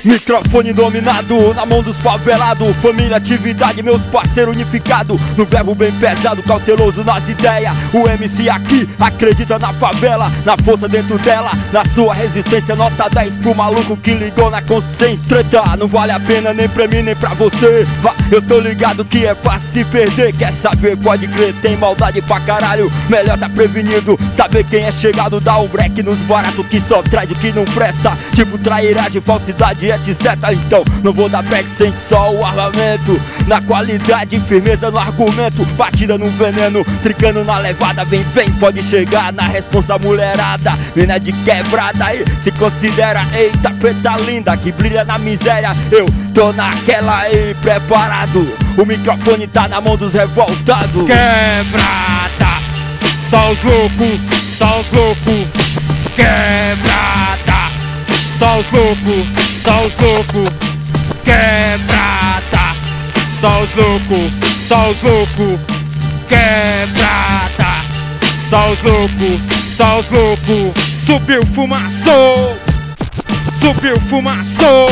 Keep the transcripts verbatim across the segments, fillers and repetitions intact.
Microfone dominado, na mão dos favelados. Família, atividade, meus parceiros unificados. No verbo bem pesado, cauteloso nas ideias. O M C aqui acredita na favela, na força dentro dela, na sua resistência. Nota dez pro maluco que ligou na consciência. Treta, não vale a pena nem pra mim nem pra você. Eu tô ligado que é fácil se perder. Quer saber? Pode crer, tem maldade pra caralho. Melhor tá prevenido, saber quem é chegado. Dá um break nos baratos que só traz o que não presta. Tipo trairagem, falsidade, etcétera. Então não vou dar break, sente só o armamento. Na qualidade, firmeza no argumento. Batida no veneno, tricando na levada. Vem, vem, pode chegar na responsa mulherada. Mina de quebrada aí, se considera. Eita, preta linda que brilha na miséria. Eu tô naquela aí, preparado. O microfone tá na mão dos revoltados. Quebrada, só os loucos, só os loucos. Quebrada, só os loucos, só os loucos. Quebrada, só os loucos, só os loucos. Quebrada, só os loucos, só os loucos. Subiu fumaçou, subiu fumaçou.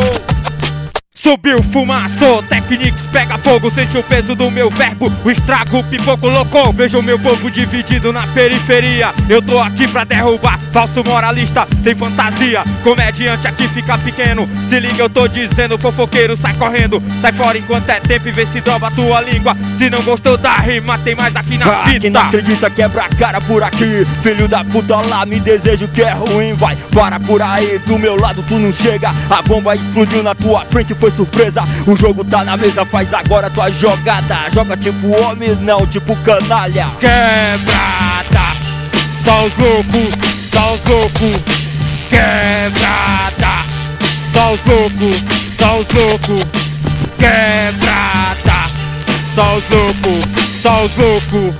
Subiu fumaçou, Technics pega fogo, sente o peso do meu verbo, o estrago, o pipoco loucou. Veja o meu povo dividido na periferia. Eu tô aqui pra derrubar, falso moralista, sem fantasia. Comediante aqui fica pequeno, se liga eu tô dizendo. Fofoqueiro sai correndo, sai fora enquanto é tempo e vê se dobra a tua língua. Se não gostou da rima, tem mais aqui na ah, fita. Quem não acredita quebra a cara por aqui. Filho da puta lá, me desejo que é ruim. Vai, para por aí, do meu lado tu não chega. A bomba explodiu na tua frente, foi surpresa. O jogo tá na mesa, faz agora tua jogada. Joga tipo homem, não tipo canalha. Quebrada, só os loucos, só os loucos. Quebrada, só os loucos, só os loucos. Quebrada, só os loucos, só os loucos.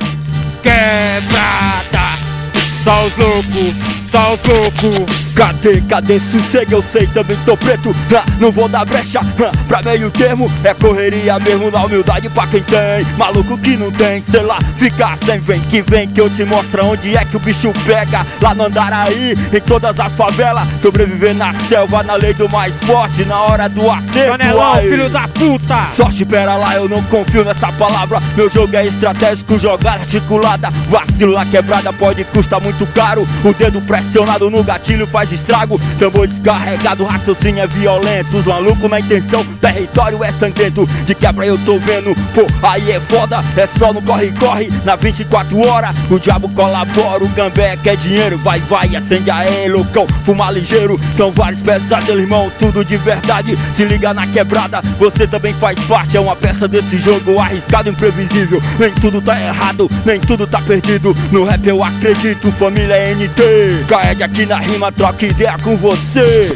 Quebrada, só os loucos, só os loucos. Cadê, cadê sossego? Eu sei, também sou preto. ah, Não vou dar brecha ah, pra meio termo. É correria mesmo na humildade pra quem tem. Maluco que não tem, sei lá, fica sem. Vem que vem que eu te mostro onde é que o bicho pega. Lá no Andaraí, em todas as favelas. Sobreviver na selva, na lei do mais forte. Na hora do acerto, Canelão, filho da puta. Sorte, pera lá, eu não confio nessa palavra. Meu jogo é estratégico, jogada articulada. Vacilo na quebrada pode custar muito caro. O dedo pressionado no gatilho faz estrago. Tambor descarregado, raciocínio é violento. Os malucos na intenção, território é sangrento. De quebra eu tô vendo, pô, aí é foda. É só no corre-corre, na vinte e quatro horas. O diabo colabora, o gambé quer dinheiro. Vai, vai, acende aí, loucão, fuma ligeiro. São vários pesados, irmão, tudo de verdade. Se liga na quebrada, você também faz parte. É uma peça desse jogo arriscado, imprevisível. Nem tudo tá errado, nem tudo tá perdido. No rap eu acredito, família N T. Caed aqui na rima, troca ideia com você.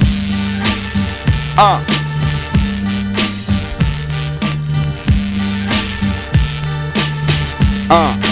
Ah. Ah.